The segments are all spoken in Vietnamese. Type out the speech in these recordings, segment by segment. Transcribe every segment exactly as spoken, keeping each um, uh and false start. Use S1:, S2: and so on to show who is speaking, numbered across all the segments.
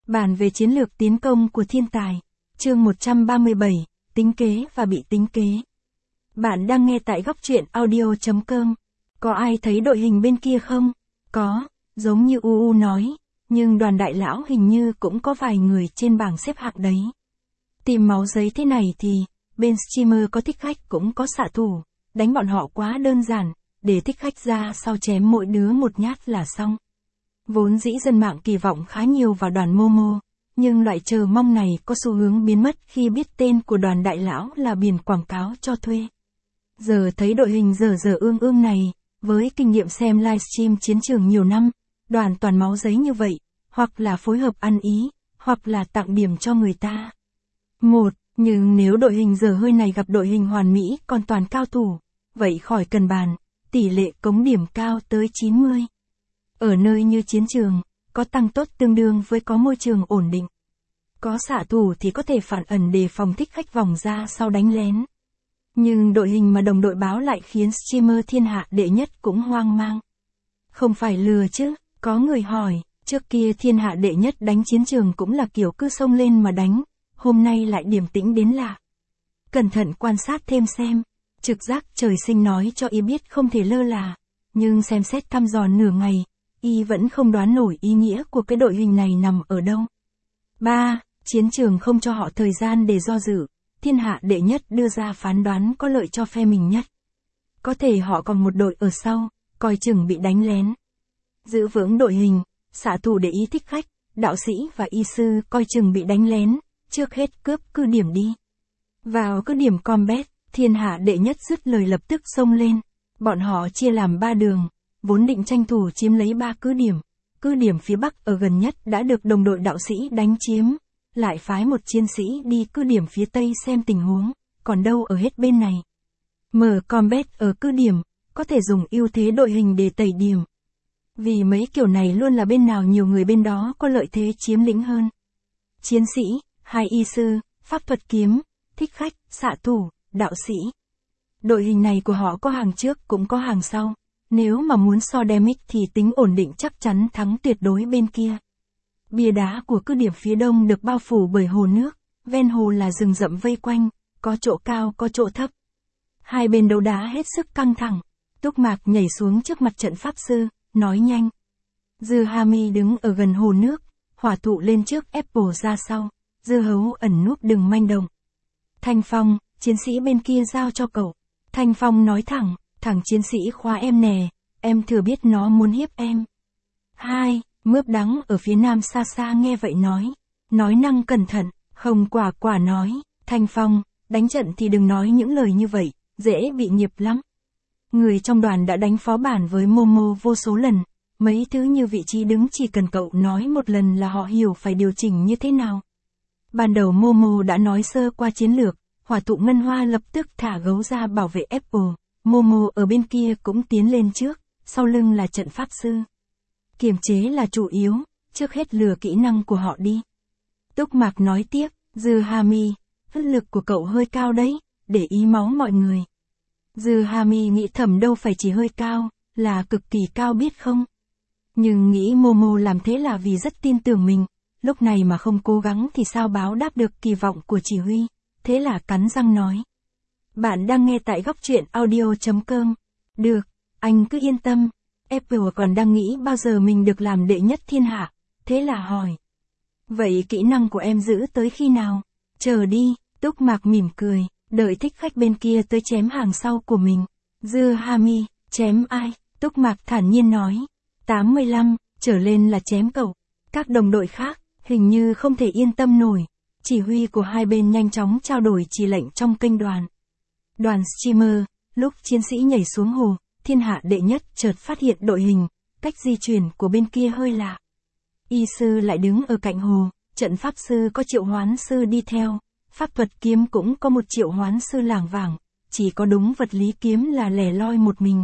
S1: Bản về chiến lược tiến công của thiên tài. Chương một trăm ba mươi bảy, tính kế và bị tính kế. Bạn đang nghe tại góc truyện audio chấm com. Có ai thấy đội hình bên kia không? Có, giống như u u nói, nhưng đoàn đại lão hình như cũng có vài người trên bảng xếp hạng đấy. Tìm máu giấy thế này thì, bên streamer có thích khách cũng có xạ thủ, đánh bọn họ quá đơn giản, để thích khách ra sau chém mỗi đứa một nhát là xong. Vốn dĩ dân mạng kỳ vọng khá nhiều vào đoàn Momo, nhưng loại chờ mong này có xu hướng biến mất khi biết tên của đoàn đại lão là biển quảng cáo cho thuê. Giờ thấy đội hình dở dở ương ương này, với kinh nghiệm xem livestream chiến trường nhiều năm, đoàn toàn máu giấy như vậy, hoặc là phối hợp ăn ý, hoặc là tặng điểm cho người ta. Một, nhưng nếu đội hình dở hơi này gặp đội hình hoàn mỹ còn toàn cao thủ, vậy khỏi cần bàn, tỷ lệ cống điểm cao tới chín mươi. Ở nơi như chiến trường, có tăng tốt tương đương với có môi trường ổn định. Có xạ thủ thì có thể phản ẩn đề phòng thích khách vòng ra sau đánh lén. Nhưng đội hình mà đồng đội báo lại khiến streamer thiên hạ đệ nhất cũng hoang mang. Không phải lừa chứ, có người hỏi, trước kia thiên hạ đệ nhất đánh chiến trường cũng là kiểu cứ xông lên mà đánh, hôm nay lại điềm tĩnh đến lạ. Cẩn thận quan sát thêm xem, trực giác trời sinh nói cho y biết không thể lơ là, nhưng xem xét thăm dò nửa ngày, y vẫn không đoán nổi ý nghĩa của cái đội hình này nằm ở đâu. ba. Chiến trường không cho họ thời gian để do dự, thiên hạ đệ nhất đưa ra phán đoán có lợi cho phe mình nhất. Có thể họ còn một đội ở sau, coi chừng bị đánh lén. Giữ vững đội hình, xạ thủ để ý thích khách, đạo sĩ và y sư coi chừng bị đánh lén, trước hết cướp cứ điểm đi. Vào cứ điểm combat, thiên hạ đệ nhất dứt lời lập tức xông lên. Bọn họ chia làm ba đường, vốn định tranh thủ chiếm lấy ba cứ điểm. Cứ điểm phía bắc ở gần nhất đã được đồng đội đạo sĩ đánh chiếm, lại phái một chiến sĩ đi cứ điểm phía tây xem tình huống, còn đâu ở hết bên này. Mở combat ở cứ điểm, có thể dùng ưu thế đội hình để tẩy điểm. Vì mấy kiểu này luôn là bên nào nhiều người bên đó có lợi thế chiếm lĩnh hơn. Chiến sĩ, hai y sư, pháp thuật kiếm, thích khách, xạ thủ, đạo sĩ. Đội hình này của họ có hàng trước cũng có hàng sau. Nếu mà muốn so damage thì tính ổn định chắc chắn thắng tuyệt đối bên kia. Bia đá của cứ điểm phía đông được bao phủ bởi hồ nước, ven hồ là rừng rậm vây quanh, có chỗ cao có chỗ thấp. Hai bên đấu đá hết sức căng thẳng, Túc Mạc nhảy xuống trước mặt trận pháp sư, nói nhanh. Dư Hami đứng ở gần hồ nước, hỏa thụ lên trước Apple ra sau, Dư Hấu ẩn núp đừng manh động. Thanh Phong, chiến sĩ bên kia giao cho cậu. Thanh Phong nói thẳng, thằng chiến sĩ khóa em nè, em thừa biết nó muốn hiếp em. Hai, mướp đắng ở phía nam xa xa nghe vậy nói. Nói năng cẩn thận, không quả quả nói, Thanh Phong, đánh trận thì đừng nói những lời như vậy, dễ bị nghiệp lắm. Người trong đoàn đã đánh phó bản với Momo vô số lần, mấy thứ như vị trí đứng chỉ cần cậu nói một lần là họ hiểu phải điều chỉnh như thế nào. Ban đầu Momo đã nói sơ qua chiến lược, hỏa thụ ngân hoa lập tức thả gấu ra bảo vệ Apple. Momo ở bên kia cũng tiến lên trước, sau lưng là trận pháp sư. Kiềm chế là chủ yếu, trước hết lừa kỹ năng của họ đi. Túc Mạc nói tiếp, Dư Hami, phất lực của cậu hơi cao đấy, để ý máu mọi người. Dư Hami nghĩ thầm đâu phải chỉ hơi cao, là cực kỳ cao biết không? Nhưng nghĩ Momo làm thế là vì rất tin tưởng mình, lúc này mà không cố gắng thì sao báo đáp được kỳ vọng của chỉ huy, thế là cắn răng nói. Bạn đang nghe tại góc truyện audio chấm com. Được, anh cứ yên tâm. Apple còn đang nghĩ bao giờ mình được làm đệ nhất thiên hạ. Thế là hỏi. Vậy kỹ năng của em giữ tới khi nào? Chờ đi, Túc Mạc mỉm cười, đợi thích khách bên kia tới chém hàng sau của mình. Dư Hami, chém ai? Túc Mạc thản nhiên nói. tám mươi lăm, trở lên là chém cậu. Các đồng đội khác, hình như không thể yên tâm nổi. Chỉ huy của hai bên nhanh chóng trao đổi chỉ lệnh trong kênh đoàn. Đoàn streamer, lúc chiến sĩ nhảy xuống hồ, thiên hạ đệ nhất chợt phát hiện đội hình, cách di chuyển của bên kia hơi lạ. Y sư lại đứng ở cạnh hồ, trận pháp sư có triệu hoán sư đi theo, pháp thuật kiếm cũng có một triệu hoán sư lảng vảng, chỉ có đúng vật lý kiếm là lẻ loi một mình.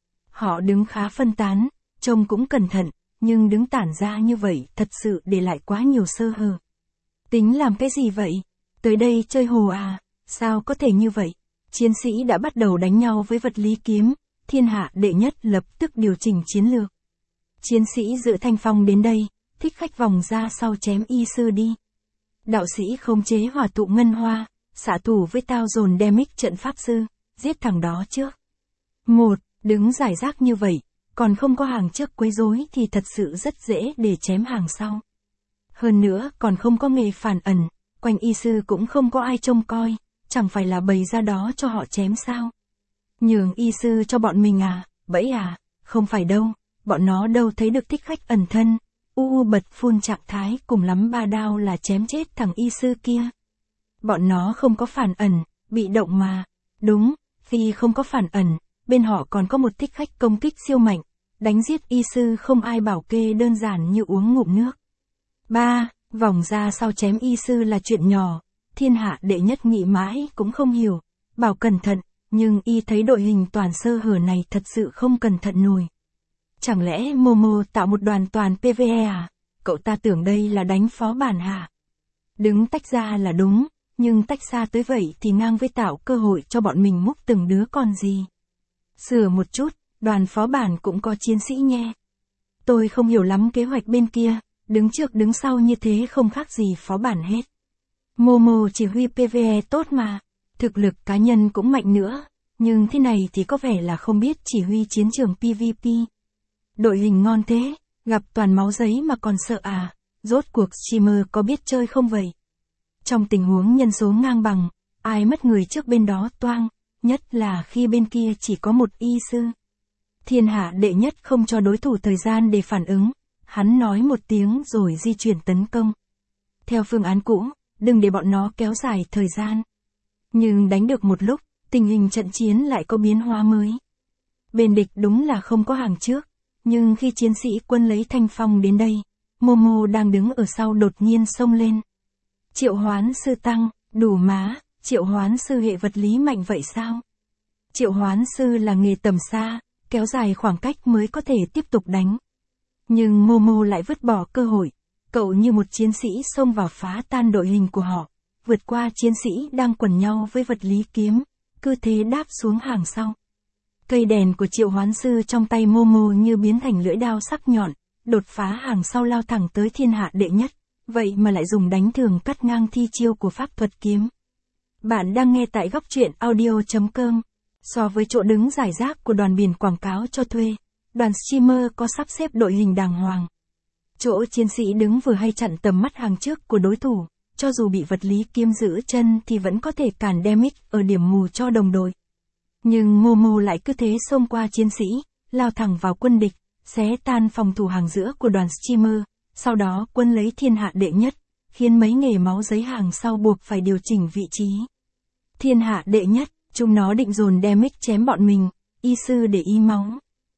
S1: Họ đứng khá phân tán, trông cũng cẩn thận, nhưng đứng tản ra như vậy thật sự để lại quá nhiều sơ hở. Tính làm cái gì vậy? Tới đây chơi hồ à? Sao có thể như vậy? Chiến sĩ đã bắt đầu đánh nhau với vật lý kiếm, thiên hạ đệ nhất lập tức điều chỉnh chiến lược. Chiến sĩ giữ Thanh Phong đến đây, thích khách vòng ra sau chém y sư đi. Đạo sĩ khống chế hỏa tụ ngân hoa, xạ thủ với tao dồn damage trận pháp sư, giết thằng đó trước. Một, đứng giải rác như vậy, còn không có hàng trước quấy rối thì thật sự rất dễ để chém hàng sau. Hơn nữa còn không có nghề phản ẩn, quanh y sư cũng không có ai trông coi, chẳng phải là bày ra đó cho họ chém sao. Nhường y sư cho bọn mình à, bẫy à, không phải đâu, bọn nó đâu thấy được thích khách ẩn thân, u u bật phun trạng thái cùng lắm ba đao là chém chết thằng y sư kia. Bọn nó không có phản ẩn, bị động mà, đúng, vì không có phản ẩn, bên họ còn có một thích khách công kích siêu mạnh, đánh giết y sư không ai bảo kê đơn giản như uống ngụm nước. ba. Vòng ra sau chém y sư là chuyện nhỏ, thiên hạ đệ nhất nghĩ mãi cũng không hiểu, bảo cẩn thận, nhưng y thấy đội hình toàn sơ hở này thật sự không cẩn thận nổi. Chẳng lẽ Momo tạo một đoàn toàn pê vê e à? Cậu ta tưởng đây là đánh phó bản hả? Đứng tách ra là đúng, nhưng tách xa tới vậy thì ngang với tạo cơ hội cho bọn mình múc từng đứa còn gì. Sửa một chút, đoàn phó bản cũng có chiến sĩ nghe. Tôi không hiểu lắm kế hoạch bên kia, đứng trước đứng sau như thế không khác gì phó bản hết. Momo chỉ huy pê vê e tốt mà, thực lực cá nhân cũng mạnh nữa, nhưng thế này thì có vẻ là không biết chỉ huy chiến trường pê vê pê. Đội hình ngon thế, gặp toàn máu giấy mà còn sợ à, rốt cuộc streamer có biết chơi không vậy? Trong tình huống nhân số ngang bằng, ai mất người trước bên đó toang, nhất là khi bên kia chỉ có một y sư. Thiên hạ đệ nhất không cho đối thủ thời gian để phản ứng, hắn nói một tiếng rồi di chuyển tấn công. Theo phương án cũ, đừng để bọn nó kéo dài thời gian. Nhưng đánh được một lúc, tình hình trận chiến lại có biến hóa mới. Bên địch đúng là không có hàng trước, nhưng khi chiến sĩ quân lấy thanh phong đến đây, Momo đang đứng ở sau đột nhiên xông lên. Triệu hoán sư tăng, đủ má, triệu hoán sư hệ vật lý mạnh vậy sao? Triệu hoán sư là nghề tầm xa, kéo dài khoảng cách mới có thể tiếp tục đánh. Nhưng Momo lại vứt bỏ cơ hội, cậu như một chiến sĩ xông vào phá tan đội hình của họ, vượt qua chiến sĩ đang quần nhau với vật lý kiếm, cứ thế đáp xuống hàng sau. Cây đèn của triệu hoán sư trong tay Momo như biến thành lưỡi đao sắc nhọn, đột phá hàng sau lao thẳng tới thiên hạ đệ nhất, vậy mà lại dùng đánh thường cắt ngang thi chiêu của pháp thuật kiếm. Bạn đang nghe tại góc truyện audio chấm com. So với chỗ đứng giải rác của đoàn biển quảng cáo cho thuê, đoàn streamer có sắp xếp đội hình đàng hoàng. Chỗ chiến sĩ đứng vừa hay chặn tầm mắt hàng trước của đối thủ, cho dù bị vật lý kiếm giữ chân thì vẫn có thể cản damage ở điểm mù cho đồng đội. Nhưng Momo lại cứ thế xông qua chiến sĩ, lao thẳng vào quân địch, xé tan phòng thủ hàng giữa của đoàn streamer, sau đó quân lấy thiên hạ đệ nhất, khiến mấy nghề máu giấy hàng sau buộc phải điều chỉnh vị trí. Thiên hạ đệ nhất, chúng nó định dồn damage chém bọn mình, y sư để y máu.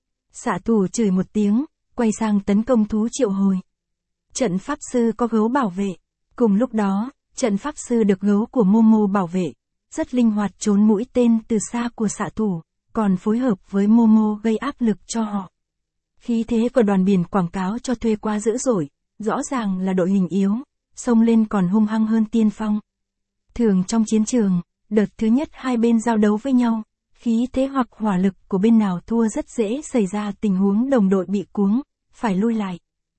S1: Xạ thủ chửi một tiếng, quay sang tấn công thú triệu hồi. Trận pháp sư có gấu bảo vệ. Cùng lúc đó, trận pháp sư được gấu của Momo bảo vệ, rất linh hoạt trốn mũi tên từ xa của xạ thủ, còn phối hợp với Momo gây áp lực cho họ. Khí thế của đoàn biển quảng cáo cho thuê quá dữ dội, rõ ràng là đội hình yếu, xông lên còn hung hăng hơn tiên phong. Thường trong chiến trường, đợt thứ nhất hai bên giao đấu với nhau, khí thế hoặc hỏa lực của bên nào thua rất dễ xảy ra tình huống đồng đội bị cuống, phải lui lại.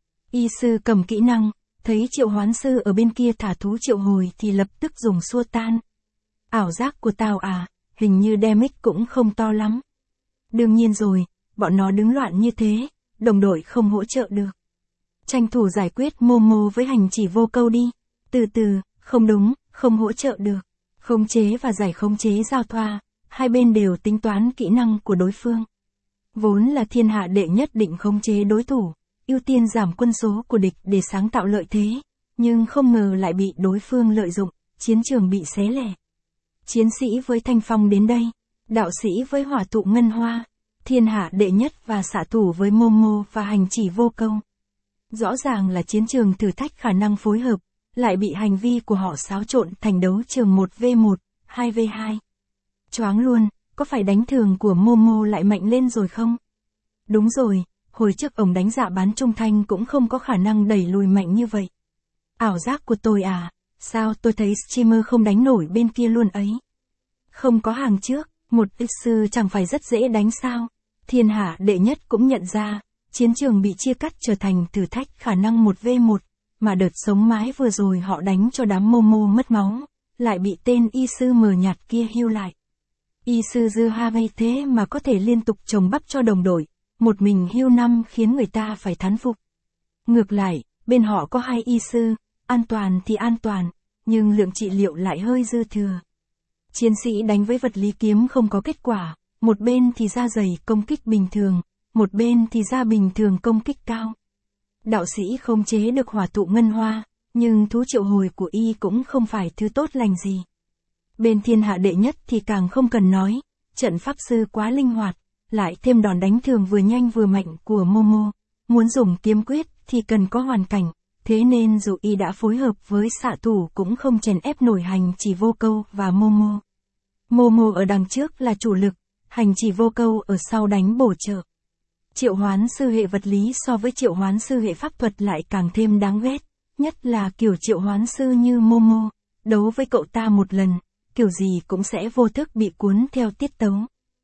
S1: Y sư cầm kỹ năng, thấy triệu hoán sư ở bên kia thả thú triệu hồi thì lập tức dùng xua tan. Ảo giác của tao à, hình như damage cũng không to lắm. Đương nhiên rồi, bọn nó đứng loạn như thế, đồng đội không hỗ trợ được. Tranh thủ giải quyết Momo với hành chỉ vô câu đi. Từ từ, không đúng, không hỗ trợ được. Khống chế và giải khống chế giao thoa, hai bên đều tính toán kỹ năng của đối phương. Vốn là thiên hạ đệ nhất định khống chế đối thủ, ưu tiên giảm quân số của địch để sáng tạo lợi thế, nhưng không ngờ lại bị đối phương lợi dụng, chiến trường bị xé lẻ. Chiến sĩ với thanh phong đến đây, đạo sĩ với hỏa tụ ngân hoa, thiên hạ đệ nhất và xạ thủ với Momo và hành chỉ vô câu. Rõ ràng là chiến trường thử thách khả năng phối hợp, lại bị hành vi của họ xáo trộn thành đấu trường một vs một, hai vs hai. Choáng luôn, có phải đánh thường của Momo lại mạnh lên rồi không? Đúng rồi, hồi trước ông đánh dạ bán trung thanh cũng không có khả năng đẩy lùi mạnh như vậy. Ảo giác của tôi à, sao tôi thấy streamer không đánh nổi bên kia luôn ấy? Không có hàng trước, một ích sư chẳng phải rất dễ đánh sao? Thiên hạ đệ nhất cũng nhận ra, Chiến trường bị chia cắt trở thành thử thách khả năng một vs một, mà đợt sống mái vừa rồi họ đánh cho đám Momo mất máu, lại bị tên y sư mờ nhạt kia hưu lại. Y sư Dư Hami thế mà có thể liên tục trồng bắp cho đồng đội, một mình hưu năm khiến người ta phải thán phục. Ngược lại, bên họ có hai y sư, an toàn thì an toàn, nhưng lượng trị liệu lại hơi dư thừa. Chiến sĩ đánh với vật lý kiếm không có kết quả, một bên thì da dày công kích bình thường, một bên thì da bình thường công kích cao. Đạo sĩ không chế được hỏa tụ ngân hoa, nhưng thú triệu hồi của y cũng không phải thứ tốt lành gì. Bên thiên hạ đệ nhất thì càng không cần nói, trận pháp sư quá linh hoạt, lại thêm đòn đánh thường vừa nhanh vừa mạnh của Momo, muốn dùng kiếm quyết thì cần có hoàn cảnh, thế nên dù y đã phối hợp với xạ thủ cũng không chèn ép nổi hành chỉ vô câu và Momo. Momo ở đằng trước là chủ lực, hành chỉ vô câu ở sau đánh bổ trợ. Triệu hoán sư hệ vật lý so với triệu hoán sư hệ pháp thuật lại càng thêm đáng ghét, nhất là kiểu triệu hoán sư như Momo, đấu với cậu ta một lần, kiểu gì cũng sẽ vô thức bị cuốn theo tiết tấu.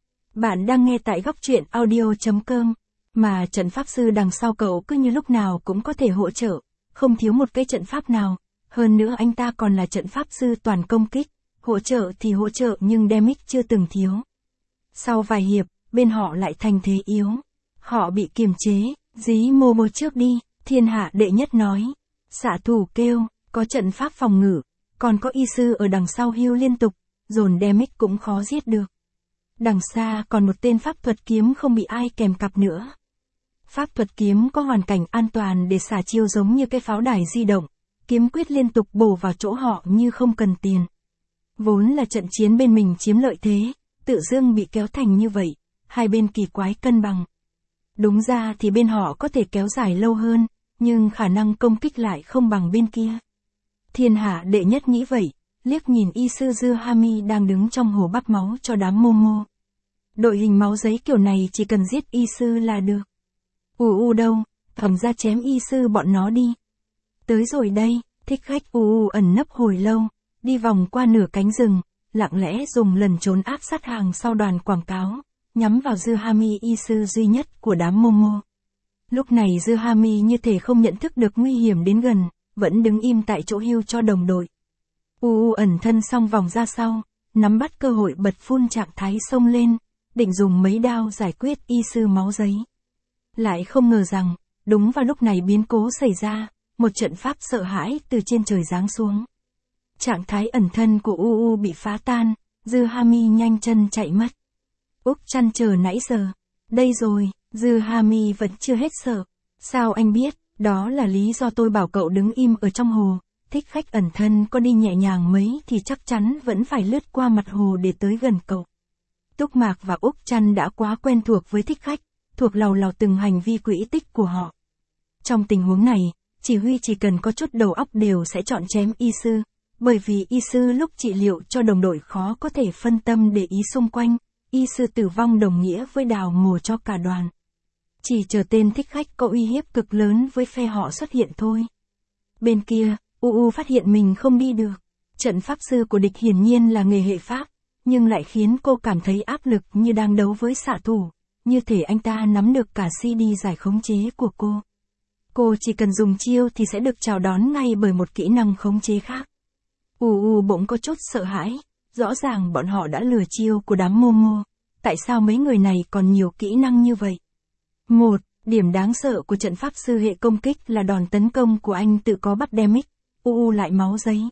S1: Bạn đang nghe tại góc truyện audio chấm com, mà trận pháp sư đằng sau cậu cứ như lúc nào cũng có thể hỗ trợ, không thiếu một cái trận pháp nào, hơn nữa anh ta còn là trận pháp sư toàn công kích, hỗ trợ thì hỗ trợ nhưng damage chưa từng thiếu. Sau vài hiệp, bên họ lại thành thế yếu. Họ bị kiềm chế, dí Momo trước đi, thiên hạ đệ nhất nói. Xạ thủ kêu, có trận pháp phòng ngự, còn có y sư ở đằng sau hưu liên tục, dồn damage cũng khó giết được. Đằng xa còn một tên pháp thuật kiếm không bị ai kèm cặp nữa. Pháp thuật kiếm có hoàn cảnh an toàn để xả chiêu giống như cái pháo đài di động, kiếm quyết liên tục bổ vào chỗ họ như không cần tiền. Vốn là trận chiến bên mình chiếm lợi thế, tự dưng bị kéo thành như vậy, hai bên kỳ quái cân bằng. Đúng ra thì bên họ có thể kéo dài lâu hơn, nhưng khả năng công kích lại không bằng bên kia. Thiên hạ đệ nhất nghĩ vậy, liếc nhìn y sư Dư Hami đang đứng trong hồ bắp máu cho đám Momo. Đội hình máu giấy kiểu này chỉ cần giết y sư là được. U u đâu, thầm ra chém y sư bọn nó đi. Tới rồi đây, thích khách u u ẩn nấp hồi lâu, đi vòng qua nửa cánh rừng, lặng lẽ dùng lần trốn áp sát hàng sau đoàn quảng cáo, nhắm vào Dư Hami y sư duy nhất của đám Momo. Lúc này Dư Hami như thể không nhận thức được nguy hiểm đến gần, vẫn đứng im tại chỗ hưu cho đồng đội. U u ẩn thân xong vòng ra sau, nắm bắt cơ hội bật phun trạng thái xông lên, định dùng mấy đao giải quyết y sư máu giấy. Lại không ngờ rằng, đúng vào lúc này biến cố xảy ra, một trận pháp sợ hãi từ trên trời giáng xuống. Trạng thái ẩn thân của u u bị phá tan, Dư Hami nhanh chân chạy mất. Úc chăn chờ nãy giờ. Đây rồi, Dư Hami vẫn chưa hết sợ. Sao anh biết, đó là lý do tôi bảo cậu đứng im ở trong hồ. Thích khách ẩn thân có đi nhẹ nhàng mấy thì chắc chắn vẫn phải lướt qua mặt hồ để tới gần cậu. Túc Mạc và Úc chăn đã quá quen thuộc với thích khách, thuộc lầu lầu từng hành vi quỹ tích của họ. Trong tình huống này, chỉ huy chỉ cần có chút đầu óc đều sẽ chọn chém y sư, bởi vì y sư lúc trị liệu cho đồng đội khó có thể phân tâm để ý xung quanh, y sư tử vong đồng nghĩa với đào mồ cho cả đoàn. Chỉ chờ tên thích khách có uy hiếp cực lớn với phe họ xuất hiện thôi. Bên kia, u u phát hiện mình không đi được. Trận pháp sư của địch hiển nhiên là nghề hệ pháp, nhưng lại khiến cô cảm thấy áp lực như đang đấu với xạ thủ, như thể anh ta nắm được cả xê đê giải khống chế của cô. Cô chỉ cần dùng chiêu thì sẽ được chào đón ngay bởi một kỹ năng khống chế khác. U u bỗng có chút sợ hãi, rõ ràng bọn họ đã lừa chiêu của đám Momo, tại sao mấy người này còn nhiều kỹ năng như vậy? Một, điểm đáng sợ của trận pháp sư hệ công kích là đòn tấn công của anh tự có bắt damage, u u lại máu giấy.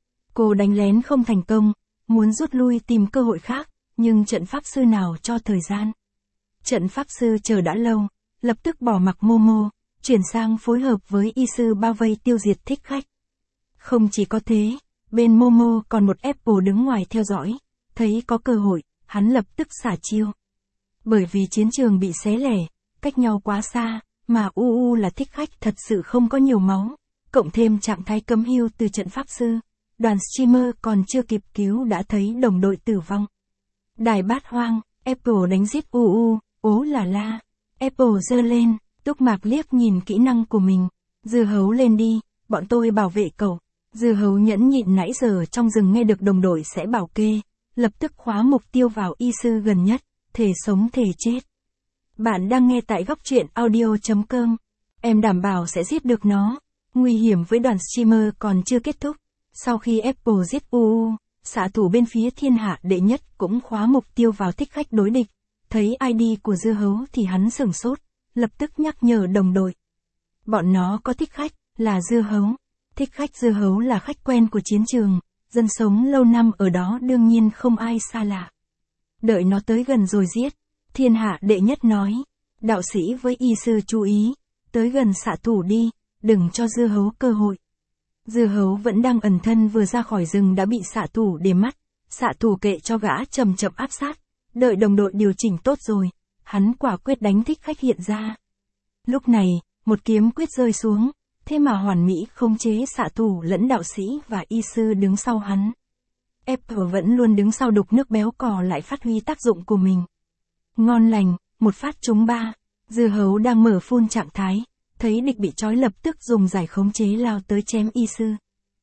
S1: Cô đánh lén không thành công, muốn rút lui tìm cơ hội khác, nhưng trận pháp sư nào cho thời gian. Trận pháp sư chờ đã lâu, lập tức bỏ mặc Momo, chuyển sang phối hợp với y sư bao vây tiêu diệt thích khách. Không chỉ có thế, bên Momo còn một Apple đứng ngoài theo dõi, thấy có cơ hội, hắn lập tức xả chiêu. Bởi vì chiến trường bị xé lẻ, cách nhau quá xa, mà u u là thích khách thật sự không có nhiều máu, cộng thêm trạng thái cấm hưu từ trận pháp sư, đoàn streamer còn chưa kịp cứu đã thấy đồng đội tử vong. Đài bát hoang, Apple đánh giết u u, ố là la. Apple giơ lên, Túc Mạc liếc nhìn kỹ năng của mình. Dưa hấu lên đi, bọn tôi bảo vệ cậu. Dưa hấu nhẫn nhịn nãy giờ trong rừng nghe được đồng đội sẽ bảo kê, lập tức khóa mục tiêu vào y sư gần nhất, thể sống thể chết. Bạn đang nghe tại góc truyện audio.com. Em đảm bảo sẽ giết được nó. Nguy hiểm với đoàn streamer còn chưa kết thúc. Sau khi Apple giết u u, xạ thủ bên phía thiên hạ đệ nhất cũng khóa mục tiêu vào thích khách đối địch. Thấy i đê của dưa hấu thì hắn sửng sốt, lập tức nhắc nhở đồng đội. Bọn nó có thích khách, là dưa hấu. Thích khách dưa hấu là khách quen của chiến trường, dân sống lâu năm ở đó đương nhiên không ai xa lạ. Đợi nó tới gần rồi giết. Thiên hạ đệ nhất nói, đạo sĩ với y sư chú ý, tới gần xạ thủ đi, đừng cho dưa hấu cơ hội. Dưa hấu vẫn đang ẩn thân vừa ra khỏi rừng đã bị xạ thủ để mắt, xạ thủ kệ cho gã chậm chậm áp sát, đợi đồng đội điều chỉnh tốt rồi, hắn quả quyết đánh thích khách hiện ra. Lúc này, một kiếm quyết rơi xuống, thế mà hoàn mỹ khống chế xạ thủ lẫn đạo sĩ và y sư đứng sau hắn. Apple vẫn luôn đứng sau đục nước béo cò lại phát huy tác dụng của mình. Ngon lành, một phát trúng ba, dưa hấu đang mở full trạng thái, thấy địch bị trói lập tức dùng giải khống chế lao tới chém y sư.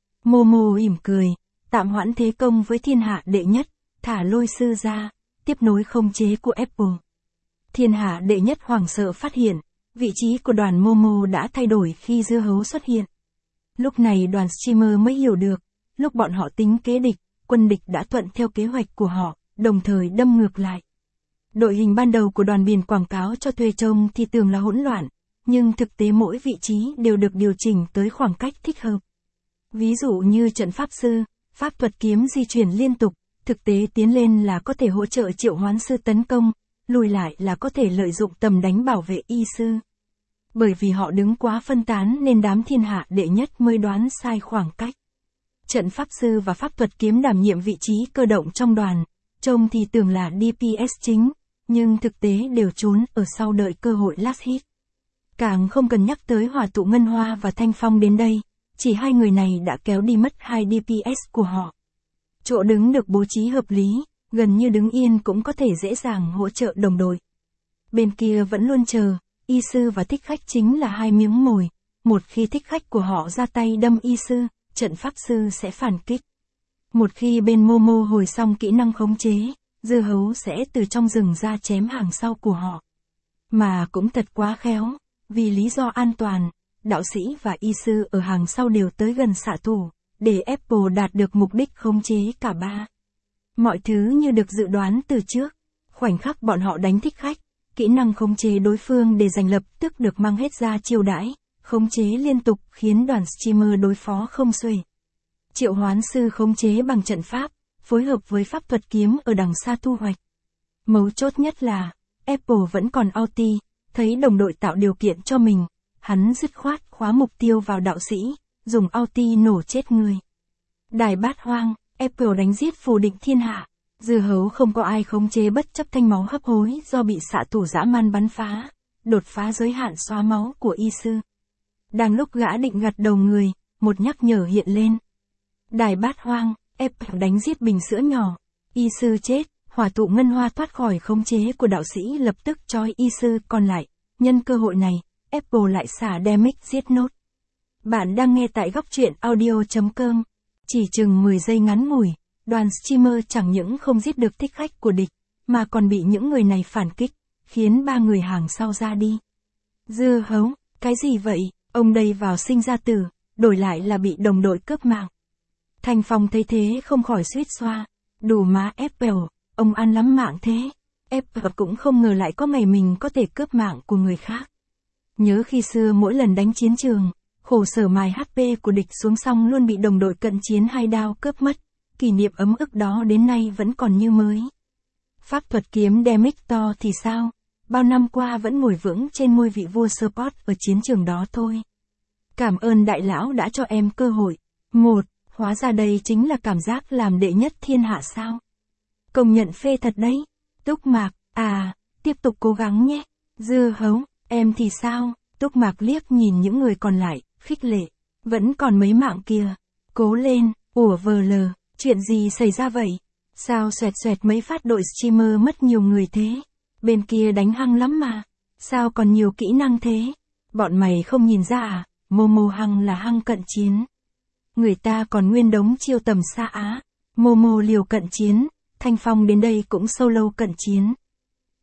S1: Momo mỉm cười, tạm hoãn thế công với thiên hạ đệ nhất, thả lôi sư ra, tiếp nối khống chế của Apple. Thiên hạ đệ nhất hoảng sợ phát hiện, vị trí của đoàn Momo đã thay đổi khi dưa hấu xuất hiện. Lúc này đoàn streamer mới hiểu được, lúc bọn họ tính kế địch, quân địch đã thuận theo kế hoạch của họ, đồng thời đâm ngược lại. Đội hình ban đầu của đoàn biển quảng cáo cho thuê trông thì tưởng là hỗn loạn, nhưng thực tế mỗi vị trí đều được điều chỉnh tới khoảng cách thích hợp. Ví dụ như trận pháp sư, pháp thuật kiếm di chuyển liên tục, thực tế tiến lên là có thể hỗ trợ triệu hoán sư tấn công, lùi lại là có thể lợi dụng tầm đánh bảo vệ y sư. Bởi vì họ đứng quá phân tán nên đám thiên hạ đệ nhất mới đoán sai khoảng cách. Trận pháp sư và pháp thuật kiếm đảm nhiệm vị trí cơ động trong đoàn, trông thì tưởng là đê pê ét chính, nhưng thực tế đều trốn ở sau đợi cơ hội last hit. Càng không cần nhắc tới hỏa tụ Ngân Hoa và Thanh Phong đến đây, chỉ hai người này đã kéo đi mất hai đê pê ét của họ. Chỗ đứng được bố trí hợp lý, gần như đứng yên cũng có thể dễ dàng hỗ trợ đồng đội. Bên kia vẫn luôn chờ, y sư và thích khách chính là hai miếng mồi, một khi thích khách của họ ra tay đâm y sư, trận pháp sư sẽ phản kích. Một khi bên Momo hồi xong kỹ năng khống chế, dưa hấu sẽ từ trong rừng ra chém hàng sau của họ. Mà cũng thật quá khéo, vì lý do an toàn, đạo sĩ và y sư ở hàng sau đều tới gần xạ thủ, để Apple đạt được mục đích khống chế cả ba. Mọi thứ như được dự đoán từ trước, khoảnh khắc bọn họ đánh thích khách, kỹ năng khống chế đối phương để giành lập tức được mang hết ra chiêu đãi, khống chế liên tục khiến đoàn streamer đối phó không xuể. Triệu hoán sư khống chế bằng trận pháp, phối hợp với pháp thuật kiếm ở đằng xa thu hoạch. Mấu chốt nhất là, Apple vẫn còn ulti, thấy đồng đội tạo điều kiện cho mình, hắn dứt khoát khóa mục tiêu vào đạo sĩ, dùng ulti nổ chết người. Đài bát hoang, Apple đánh giết phù định thiên hạ, dưa hấu không có ai khống chế bất chấp thanh máu hấp hối do bị xạ thủ dã man bắn phá, đột phá giới hạn xóa máu của y sư. Đang lúc gã định gặt đầu người, một nhắc nhở hiện lên. Đài bát hoang, Apple đánh giết bình sữa nhỏ, y sư chết, hỏa tụ Ngân Hoa thoát khỏi khống chế của đạo sĩ lập tức trói y sư còn lại, nhân cơ hội này, Apple lại xả damage giết nốt. Bạn đang nghe tại góc truyện audio.com. Chỉ chừng mười giây ngắn ngủi, đoàn streamer chẳng những không giết được thích khách của địch, mà còn bị những người này phản kích, khiến ba người hàng sau ra đi. Dưa hấu, cái gì vậy, ông đây vào sinh ra tử, đổi lại là bị đồng đội cướp mạng. Thanh Phong thấy thế không khỏi suýt xoa, đủ má Apple, ông ăn lắm mạng thế. Apple cũng không ngờ lại có ngày mình có thể cướp mạng của người khác. Nhớ khi xưa mỗi lần đánh chiến trường, khổ sở mài hát pê của địch xuống xong luôn bị đồng đội cận chiến hai đao cướp mất, kỷ niệm ấm ức đó đến nay vẫn còn như mới. Pháp thuật kiếm damage to thì sao, bao năm qua vẫn ngồi vững trên ngôi vị vua support ở chiến trường đó thôi. Cảm ơn đại lão đã cho em cơ hội. Một, hóa ra đây chính là cảm giác làm đệ nhất thiên hạ sao. Công nhận phê thật đấy. Túc Mạc, à, tiếp tục cố gắng nhé. Dưa hấu, em thì sao? Túc Mạc liếc nhìn những người còn lại, khích lệ. Vẫn còn mấy mạng kia. Cố lên, ủa vờ lờ, chuyện gì xảy ra vậy? Sao xoẹt xoẹt mấy phát đội streamer mất nhiều người thế? Bên kia đánh hăng lắm mà. Sao còn nhiều kỹ năng thế? Bọn mày không nhìn ra à? Momo hăng là hăng cận chiến. Người ta còn nguyên đống chiêu tầm xa á. Momo liều cận chiến. Thanh Phong đến đây cũng solo cận chiến.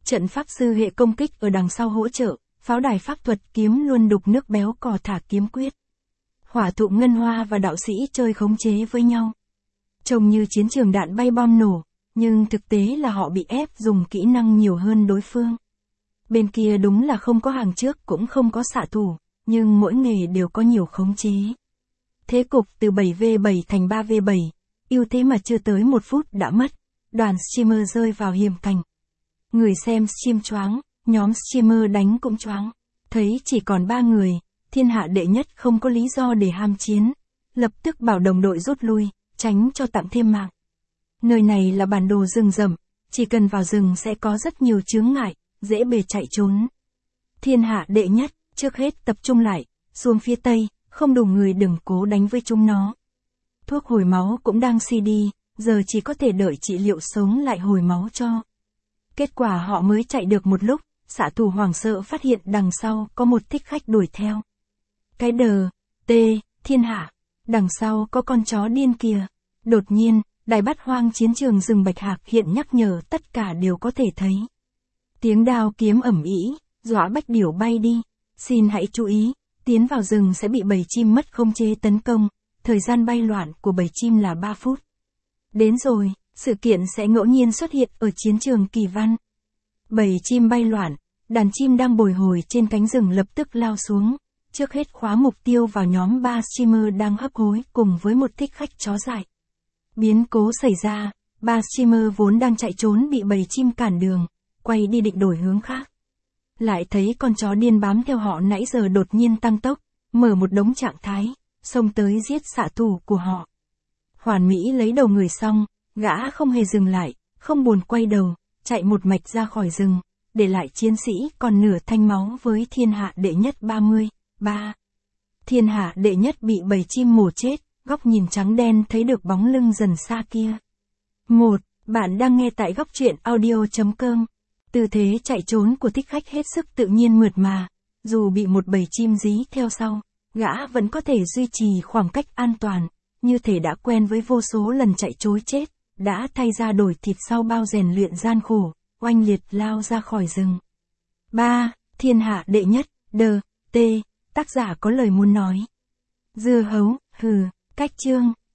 S1: Trận pháp sư hệ công kích ở đằng sau hỗ trợ, pháo đài pháp thuật kiếm luôn đục nước béo cò thả kiếm quyết. Hỏa thụ ngân hoa và đạo sĩ chơi khống chế với nhau. Trông như chiến trường đạn bay bom nổ, nhưng thực tế là họ bị ép dùng kỹ năng nhiều hơn đối phương. Bên kia đúng là không có hàng trước cũng không có xạ thủ, nhưng mỗi nghề đều có nhiều khống chế. Thế cục từ bảy vs bảy thành ba vs bảy, ưu thế mà chưa tới một phút đã mất, đoàn streamer rơi vào hiểm cảnh. Người xem stream choáng, nhóm streamer đánh cũng choáng. Thấy chỉ còn ba người, thiên hạ đệ nhất không có lý do để ham chiến. Lập tức bảo đồng đội rút lui, tránh cho tạm thêm mạng. Nơi này là bản đồ rừng rậm, chỉ cần vào rừng sẽ có rất nhiều chướng ngại, dễ bề chạy trốn. Thiên hạ đệ nhất, trước hết tập trung lại, xuống phía tây, không đủ người đừng cố đánh với chúng nó. Thuốc hồi máu cũng đang xê đê, giờ chỉ có thể đợi trị liệu sống lại hồi máu cho. Kết quả họ mới chạy được một lúc, xạ thủ hoảng sợ phát hiện đằng sau có một thích khách đuổi theo. Cái đờ, tê, thiên hạ, đằng sau có con chó điên kìa. Đột nhiên, đài bắt hoang chiến trường rừng Bạch Hạc hiện nhắc nhở tất cả đều có thể thấy. Tiếng đao kiếm ầm ĩ, dọa bách điểu bay đi. Xin hãy chú ý, tiến vào rừng sẽ bị bầy chim mất khống chế tấn công, thời gian bay loạn của bầy chim là ba phút. Đến rồi, sự kiện sẽ ngẫu nhiên xuất hiện ở chiến trường Kỳ Văn. Bầy chim bay loạn, đàn chim đang bồi hồi trên cánh rừng lập tức lao xuống, trước hết khóa mục tiêu vào nhóm ba streamer đang hấp hối cùng với một thích khách chó dại. Biến cố xảy ra, ba streamer vốn đang chạy trốn bị bầy chim cản đường, quay đi định đổi hướng khác. Lại thấy con chó điên bám theo họ nãy giờ đột nhiên tăng tốc, mở một đống trạng thái, xông tới giết xạ thủ của họ. Hoàn Mỹ lấy đầu người xong, gã không hề dừng lại, không buồn quay đầu, chạy một mạch ra khỏi rừng, để lại chiến sĩ còn nửa thanh máu với thiên hạ đệ nhất ba mươi, ba. Thiên hạ đệ nhất bị bầy chim mổ chết, góc nhìn trắng đen thấy được bóng lưng dần xa kia. một. Bạn đang nghe tại góc truyện audio chấm com. Tư thế chạy trốn của thích khách hết sức tự nhiên mượt mà, dù bị một bầy chim dí theo sau, gã vẫn có thể duy trì khoảng cách an toàn, như thể đã quen với vô số lần chạy trối chết, đã thay ra đổi thịt sau bao rèn luyện gian khổ, oanh liệt lao ra khỏi rừng. ba. Thiên hạ đệ nhất, đờ, tê, tác giả có lời muốn nói. Dưa hấu, hừ, cách chương.